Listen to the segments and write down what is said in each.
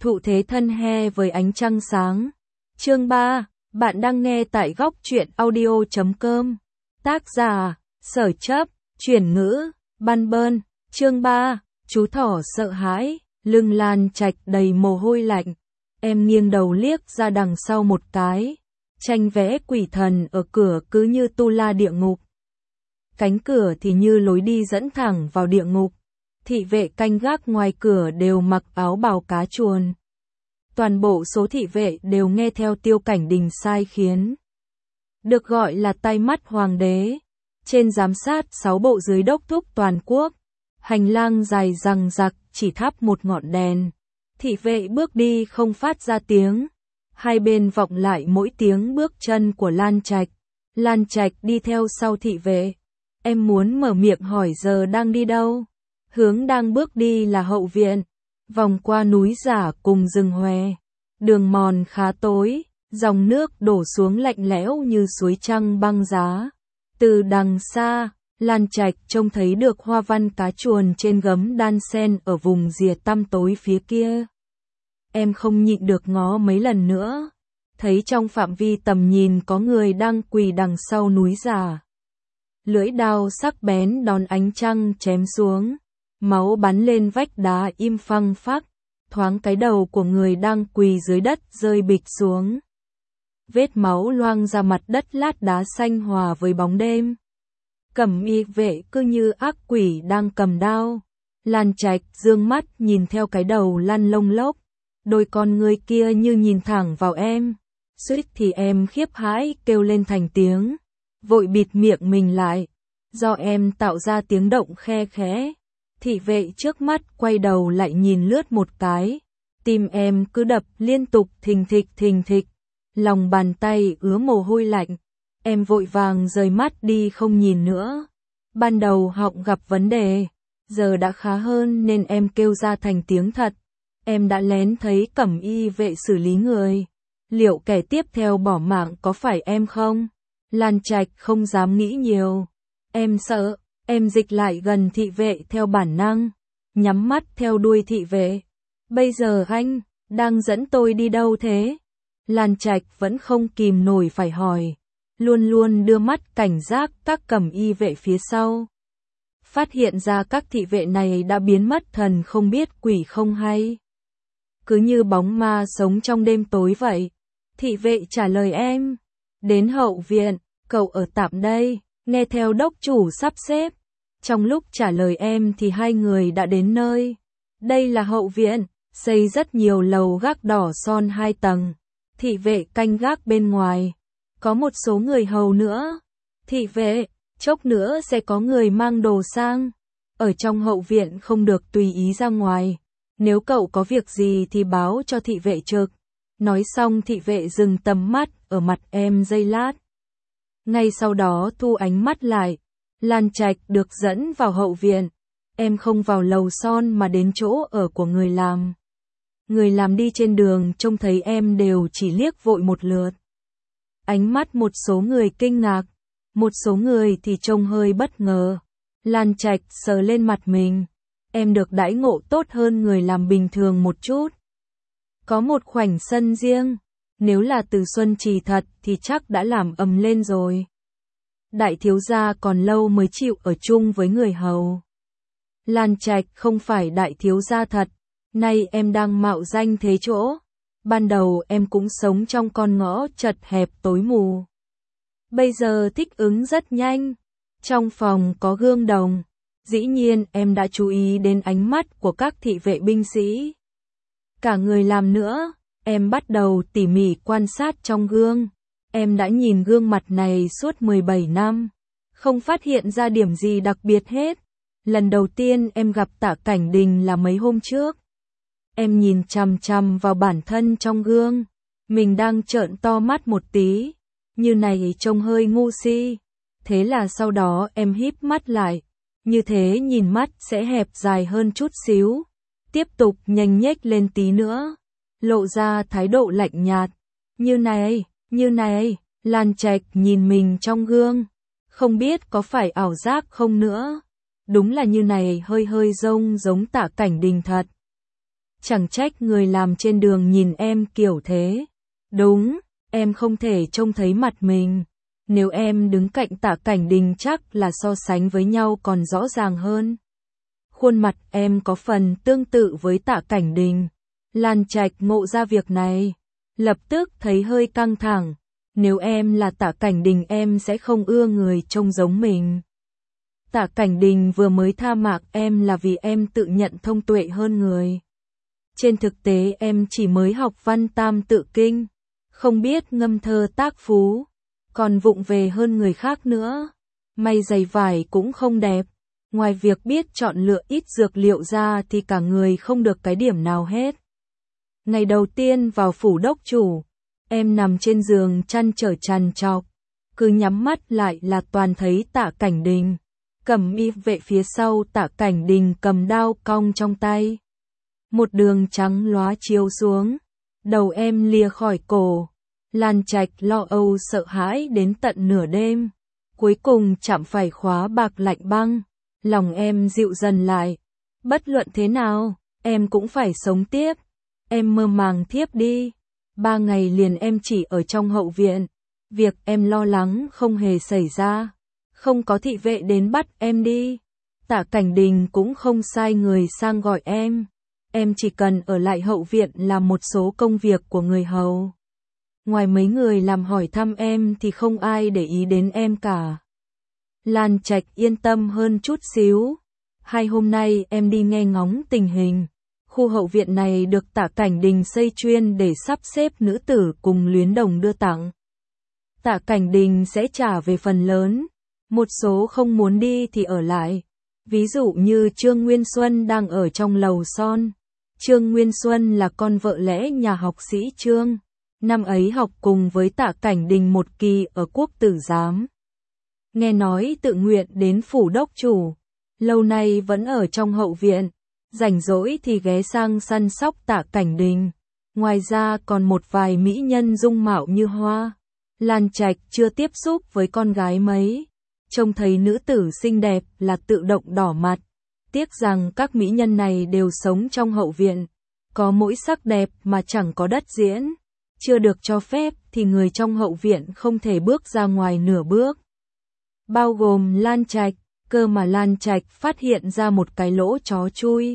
Thụ thế thân he với ánh trăng sáng. Chương 3, bạn đang nghe tại góc truyện audio.com. Tác giả, Sở Chấp, chuyển ngữ, Ban Bơn. Chương 3, chú thỏ sợ hãi, lưng Lan Trạch đầy mồ hôi lạnh. Em nghiêng đầu liếc ra đằng sau một cái. Tranh vẽ quỷ thần ở cửa cứ như tu la địa ngục. Cánh cửa thì như lối đi dẫn thẳng vào địa ngục. Thị vệ canh gác ngoài cửa đều mặc áo bào cá chuồn. Toàn bộ số thị vệ đều nghe theo Tiêu Cảnh Đình sai khiến. Được gọi là tay mắt hoàng đế. Trên giám sát 6 bộ dưới đốc thúc toàn quốc. Hành lang dài rằng rặc chỉ thắp một ngọn đèn. Thị vệ bước đi không phát ra tiếng. Hai bên vọng lại mỗi tiếng bước chân của Lan Trạch. Lan Trạch đi theo sau thị vệ. Em muốn mở miệng hỏi giờ đang đi đâu? Hướng đang bước đi là hậu viện. Vòng qua núi giả cùng rừng hòe. Đường mòn khá tối, dòng nước đổ xuống lạnh lẽo như suối trăng băng giá. Từ đằng xa, Lan Trạch trông thấy được hoa văn cá chuồn trên gấm đan sen ở vùng rìa tăm tối phía kia. Em không nhịn được ngó mấy lần nữa. Thấy trong phạm vi tầm nhìn có người đang quỳ đằng sau núi giả. Lưỡi đao sắc bén đón ánh trăng chém xuống. Máu bắn lên vách đá im phăng phắc. Thoáng cái đầu của người đang quỳ dưới đất rơi bịch xuống. Vết máu loang ra mặt đất lát đá xanh hòa với bóng đêm. Cẩm y vệ cứ như ác quỷ đang cầm đao. Lan Trạch dương mắt nhìn theo cái đầu lăn lông lốc. Đôi con người kia như nhìn thẳng vào em. Suýt thì em khiếp hãi kêu lên thành tiếng. Vội bịt miệng mình lại. Do em tạo ra tiếng động khe khẽ. Thị vệ trước mắt quay đầu lại nhìn lướt một cái. Tim em cứ đập liên tục thình thịch thình thịch. Lòng bàn tay ứa mồ hôi lạnh. Em vội vàng rời mắt đi không nhìn nữa. Ban đầu họng gặp vấn đề. Giờ đã khá hơn nên em kêu ra thành tiếng thật. Em đã lén thấy cẩm y vệ xử lý người. Liệu kẻ tiếp theo bỏ mạng có phải em không? Lan Trạch không dám nghĩ nhiều. Em sợ. Em dịch lại gần thị vệ theo bản năng. Nhắm mắt theo đuôi thị vệ. Bây giờ anh đang dẫn tôi đi đâu thế? Lan Trạch vẫn không kìm nổi phải hỏi. Luôn luôn đưa mắt cảnh giác các cẩm y vệ phía sau. Phát hiện ra các thị vệ này đã biến mất thần không biết quỷ không hay. Cứ như bóng ma sống trong đêm tối vậy. Thị vệ trả lời em. Đến hậu viện, cậu ở tạm đây, nghe theo đốc chủ sắp xếp. Trong lúc trả lời em thì hai người đã đến nơi. Đây là hậu viện, xây rất nhiều lầu gác đỏ son 2 tầng. Thị vệ canh gác bên ngoài. Có một số người hầu nữa. Thị vệ, chốc nữa sẽ có người mang đồ sang. Ở trong hậu viện không được tùy ý ra ngoài. Nếu cậu có việc gì thì báo cho thị vệ trực. Nói xong thị vệ dừng tầm mắt ở mặt em giây lát. Ngay sau đó thu ánh mắt lại. Lan Trạch được dẫn vào hậu viện. Em không vào lầu son mà đến chỗ ở của người làm. Người làm đi trên đường trông thấy em đều chỉ liếc vội một lượt. Ánh mắt một số người kinh ngạc. Một số người thì trông hơi bất ngờ. Lan Trạch sờ lên mặt mình. Em được đãi ngộ tốt hơn người làm bình thường một chút. Có một khoảnh sân riêng. Nếu là từ Xuân Trì thật thì chắc đã làm ầm lên rồi. Đại thiếu gia còn lâu mới chịu ở chung với người hầu. Lan Trạch không phải đại thiếu gia thật. Nay em đang mạo danh thế chỗ. Ban đầu em cũng sống trong con ngõ chật hẹp tối mù. Bây giờ thích ứng rất nhanh. Trong phòng có gương đồng. Dĩ nhiên em đã chú ý đến ánh mắt của các thị vệ binh sĩ. Cả người làm nữa. Em bắt đầu tỉ mỉ quan sát trong gương. Em đã nhìn gương mặt này suốt 17 năm. Không phát hiện ra điểm gì đặc biệt hết. Lần đầu tiên em gặp Tạ Cảnh Đình là mấy hôm trước. Em nhìn chằm chằm vào bản thân trong gương. Mình đang trợn to mắt một tí. Như này trông hơi ngu si. Thế là sau đó em híp mắt lại. Như thế nhìn mắt sẽ hẹp dài hơn chút xíu. Tiếp tục nhếch nhếch lên tí nữa. Lộ ra thái độ lạnh nhạt. Như này, Lan Trạch nhìn mình trong gương. Không biết có phải ảo giác không nữa. Đúng là như này hơi hơi giống Tạ Cảnh Đình thật. Chẳng trách người làm trên đường nhìn em kiểu thế. Đúng, em không thể trông thấy mặt mình. Nếu em đứng cạnh Tạ Cảnh Đình chắc là so sánh với nhau còn rõ ràng hơn. Khuôn mặt em có phần tương tự với Tạ Cảnh Đình. Lan Trạch ngộ ra việc này, lập tức thấy hơi căng thẳng. Nếu em là Tạ Cảnh Đình em sẽ không ưa người trông giống mình. Tạ Cảnh Đình vừa mới tha mạc em là vì em tự nhận thông tuệ hơn người. Trên thực tế em chỉ mới học văn tam tự kinh, không biết ngâm thơ tác phú, còn vụng về hơn người khác nữa. May giày vải cũng không đẹp, ngoài việc biết chọn lựa ít dược liệu ra thì cả người không được cái điểm nào hết. Ngày đầu tiên vào phủ đốc chủ, em nằm trên giường chăn trở trằn trọc, cứ nhắm mắt lại là toàn thấy Tạ Cảnh Đình. Cẩm y vệ phía sau Tạ Cảnh Đình cầm đao cong trong tay. Một đường trắng lóa chiếu xuống, đầu em lìa khỏi cổ. Lan Trạch lo âu sợ hãi đến tận nửa đêm. Cuối cùng chạm phải khóa bạc lạnh băng, lòng em dịu dần lại. Bất luận thế nào, em cũng phải sống tiếp. Em mơ màng thiếp đi. 3 ngày liền em chỉ ở trong hậu viện. Việc em lo lắng không hề xảy ra. Không có thị vệ đến bắt em đi. Tạ Cảnh Đình cũng không sai người sang gọi em. Em chỉ cần ở lại hậu viện làm một số công việc của người hầu. Ngoài mấy người làm hỏi thăm em thì không ai để ý đến em cả. Lan Trạch yên tâm hơn chút xíu. 2 hôm nay em đi nghe ngóng tình hình. Khu hậu viện này được Tạ Cảnh Đình xây chuyên để sắp xếp nữ tử cùng luyến đồng đưa tặng. Tạ Cảnh Đình sẽ trả về phần lớn. Một số không muốn đi thì ở lại. Ví dụ như Trương Nguyên Xuân đang ở trong lầu son. Trương Nguyên Xuân là con vợ lẽ nhà học sĩ Trương. Năm ấy học cùng với Tạ Cảnh Đình một kỳ ở Quốc Tử Giám. Nghe nói tự nguyện đến phủ đốc chủ. Lâu nay vẫn ở trong hậu viện. Rảnh rỗi thì ghé sang săn sóc Tạ Cảnh Đình. Ngoài ra còn một vài mỹ nhân dung mạo như hoa. Lan Trạch chưa tiếp xúc với con gái mấy. Trông thấy nữ tử xinh đẹp là tự động đỏ mặt. Tiếc rằng các mỹ nhân này đều sống trong hậu viện. Có mỗi sắc đẹp mà chẳng có đất diễn. Chưa được cho phép thì người trong hậu viện không thể bước ra ngoài nửa bước. Bao gồm Lan Trạch, cơ mà Lan Trạch phát hiện ra một cái lỗ chó chui.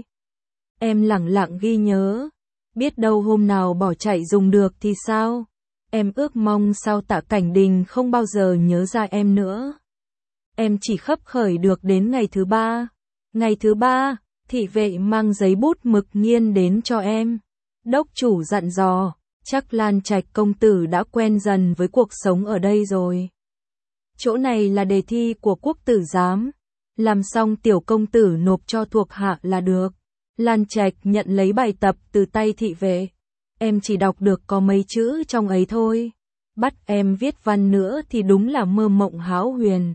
Em lẳng lặng ghi nhớ. Biết đâu hôm nào bỏ chạy dùng được thì sao? Em ước mong sao Tạ Cảnh Đình không bao giờ nhớ ra em nữa. Em chỉ khấp khởi được đến ngày thứ 3. Ngày thứ 3, thị vệ mang giấy bút mực nghiên đến cho em. Đốc chủ dặn dò, chắc Lan Trạch công tử đã quen dần với cuộc sống ở đây rồi. Chỗ này là đề thi của Quốc Tử Giám. Làm xong tiểu công tử nộp cho thuộc hạ là được. Lan Trạch nhận lấy bài tập từ tay thị vệ. Em chỉ đọc được có mấy chữ trong ấy thôi. Bắt em viết văn nữa thì đúng là mơ mộng hão huyền.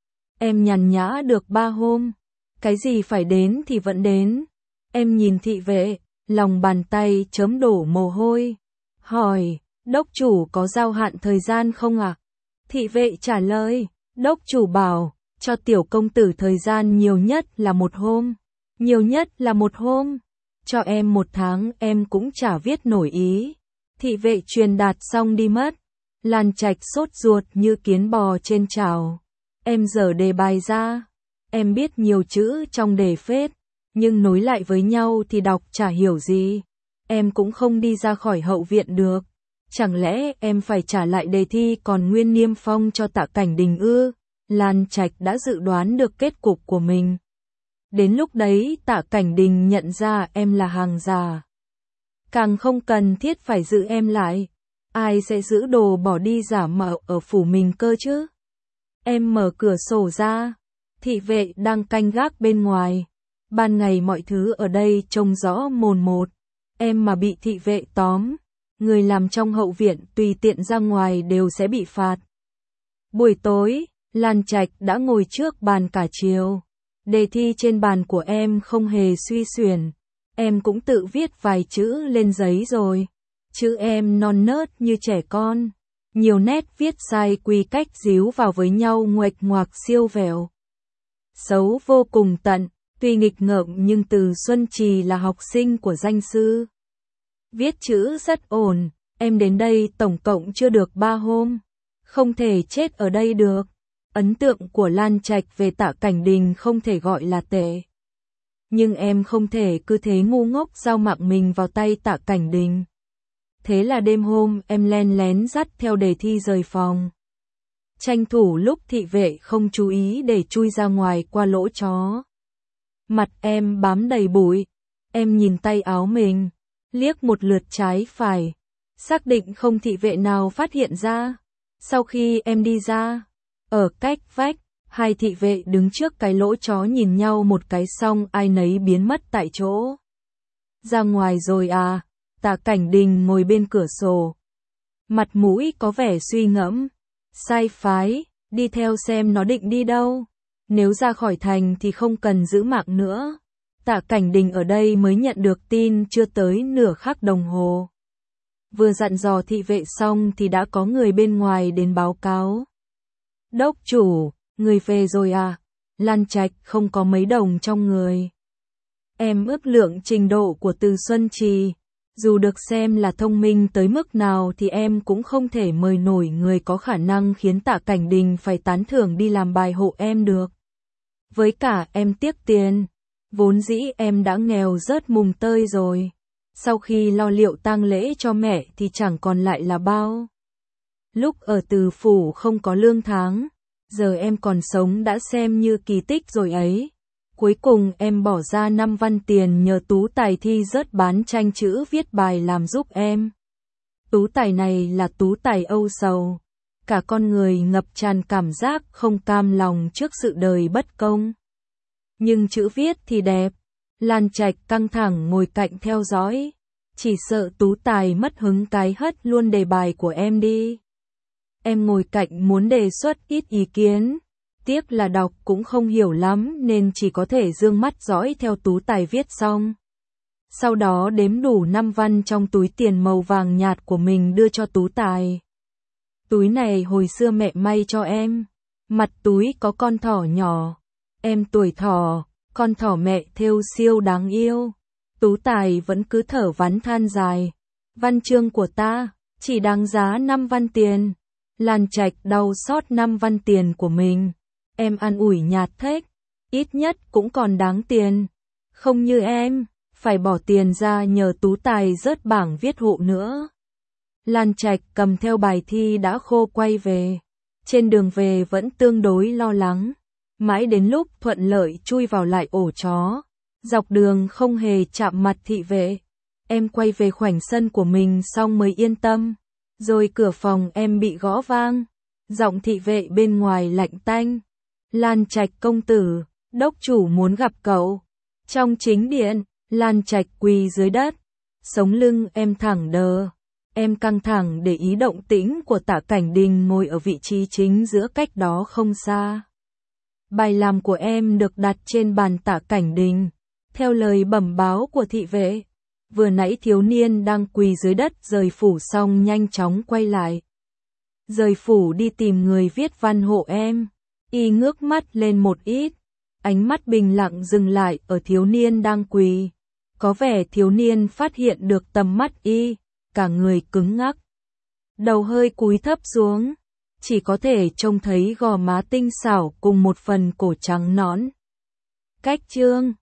Em nhàn nhã được 3 hôm. Cái gì phải đến thì vẫn đến. Em nhìn thị vệ, lòng bàn tay chấm đổ mồ hôi. Hỏi, đốc chủ có giao hạn thời gian không ạ? Thị vệ trả lời, đốc chủ bảo, cho tiểu công tử thời gian nhiều nhất là 1 hôm. Nhiều nhất là 1 hôm. Cho em 1 tháng em cũng chả viết nổi ý. Thị vệ truyền đạt xong đi mất. Lan Trạch sốt ruột như kiến bò trên chảo. Em dở đề bài ra. Em biết nhiều chữ trong đề phết, nhưng nối lại với nhau thì đọc chả hiểu gì. Em cũng không đi ra khỏi hậu viện được. Chẳng lẽ em phải trả lại đề thi còn nguyên niêm phong cho Tạ Cảnh Đình ư? Lan Trạch đã dự đoán được kết cục của mình. Đến lúc đấy Tạ Cảnh Đình nhận ra em là hàng giả. Càng không cần thiết phải giữ em lại. Ai sẽ giữ đồ bỏ đi giả mạo ở phủ mình cơ chứ? Em mở cửa sổ ra. Thị vệ đang canh gác bên ngoài. Ban ngày mọi thứ ở đây trông rõ mồn một. Em mà bị thị vệ tóm, người làm trong hậu viện tùy tiện ra ngoài đều sẽ bị phạt. Buổi tối, Lan Trạch đã ngồi trước bàn cả chiều. Đề thi trên bàn của em không hề suy xuyển. Em cũng tự viết vài chữ lên giấy rồi. Chữ em non nớt như trẻ con. Nhiều nét viết sai quy cách díu vào với nhau nguệch ngoạc siêu vẹo. Xấu vô cùng tận. Tuy nghịch ngợm nhưng Từ Xuân Trì là học sinh của danh sư. Viết chữ rất ổn, em đến đây tổng cộng chưa được 3 hôm. Không thể chết ở đây được. Ấn tượng của Lan Trạch về Tạ Cảnh Đình không thể gọi là tệ. Nhưng em không thể cứ thế ngu ngốc giao mạng mình vào tay Tạ Cảnh Đình. Thế là đêm hôm em len lén dắt theo đề thi rời phòng. Tranh thủ lúc thị vệ không chú ý để chui ra ngoài qua lỗ chó. Mặt em bám đầy bụi. Em nhìn tay áo mình, liếc một lượt trái phải. Xác định không thị vệ nào phát hiện ra. Sau khi em đi ra, ở cách vách, hai thị vệ đứng trước cái lỗ chó nhìn nhau một cái xong ai nấy biến mất tại chỗ. Ra ngoài rồi à? Tạ Cảnh Đình ngồi bên cửa sổ. Mặt mũi có vẻ suy ngẫm. Sai phái, đi theo xem nó định đi đâu. Nếu ra khỏi thành thì không cần giữ mạng nữa. Tạ Cảnh Đình ở đây mới nhận được tin chưa tới nửa khắc đồng hồ. Vừa dặn dò thị vệ xong thì đã có người bên ngoài đến báo cáo. Đốc chủ, người về rồi à? Lan Trạch không có mấy đồng trong người. Em ước lượng trình độ của Từ Xuân Trì. Dù được xem là thông minh tới mức nào thì em cũng không thể mời nổi người có khả năng khiến Tạ Cảnh Đình phải tán thưởng đi làm bài hộ em được. Với cả em tiếc tiền. Vốn dĩ em đã nghèo rớt mùng tơi rồi. Sau khi lo liệu tang lễ cho mẹ thì chẳng còn lại là bao. Lúc ở Từ phủ không có lương tháng, giờ em còn sống đã xem như kỳ tích rồi ấy. Cuối cùng em bỏ ra 5 văn tiền nhờ Tú Tài thi rớt bán tranh chữ viết bài làm giúp em. Tú Tài này là Tú Tài âu sầu. Cả con người ngập tràn cảm giác không cam lòng trước sự đời bất công. Nhưng chữ viết thì đẹp. Lan Trạch căng thẳng ngồi cạnh theo dõi. Chỉ sợ Tú Tài mất hứng cái hất luôn đề bài của em đi. Em ngồi cạnh muốn đề xuất ít ý kiến. Tiếc là đọc cũng không hiểu lắm nên chỉ có thể dương mắt dõi theo Tú Tài viết xong. Sau đó đếm đủ 5 văn trong túi tiền màu vàng nhạt của mình đưa cho Tú Tài. Túi này hồi xưa mẹ may cho em. Mặt túi có con thỏ nhỏ. Em tuổi thỏ, con thỏ mẹ thêu siêu đáng yêu. Tú Tài vẫn cứ thở vắn than dài. Văn chương của ta, chỉ đáng giá 5 văn tiền. Lan Trạch đau xót 5 văn tiền của mình. Em an ủi nhạt thếch, ít nhất cũng còn đáng tiền. Không như em, phải bỏ tiền ra nhờ Tú Tài rớt bảng viết hộ nữa. Lan Trạch cầm theo bài thi đã khô quay về. Trên đường về vẫn tương đối lo lắng. Mãi đến lúc thuận lợi chui vào lại ổ chó. Dọc đường không hề chạm mặt thị vệ. Em quay về khoảnh sân của mình xong mới yên tâm. Rồi cửa phòng em bị gõ vang. Giọng thị vệ bên ngoài lạnh tanh. Lan Trạch công tử, đốc chủ muốn gặp cậu. Trong chính điện, Lan Trạch quỳ dưới đất. Sống lưng em thẳng đờ. Em căng thẳng để ý động tĩnh của Tạ Cảnh Đình ngồi ở vị trí chính giữa cách đó không xa. Bài làm của em được đặt trên bàn Tạ Cảnh Đình. Theo lời bẩm báo của thị vệ, vừa nãy thiếu niên đang quỳ dưới đất rời phủ xong nhanh chóng quay lại. Rời phủ đi tìm người viết văn hộ em. Y ngước mắt lên một ít. Ánh mắt bình lặng dừng lại ở thiếu niên đang quỳ. Có vẻ thiếu niên phát hiện được tầm mắt Y. Cả người cứng ngắc. Đầu hơi cúi thấp xuống. Chỉ có thể trông thấy gò má tinh xảo cùng một phần cổ trắng nõn. Cách chương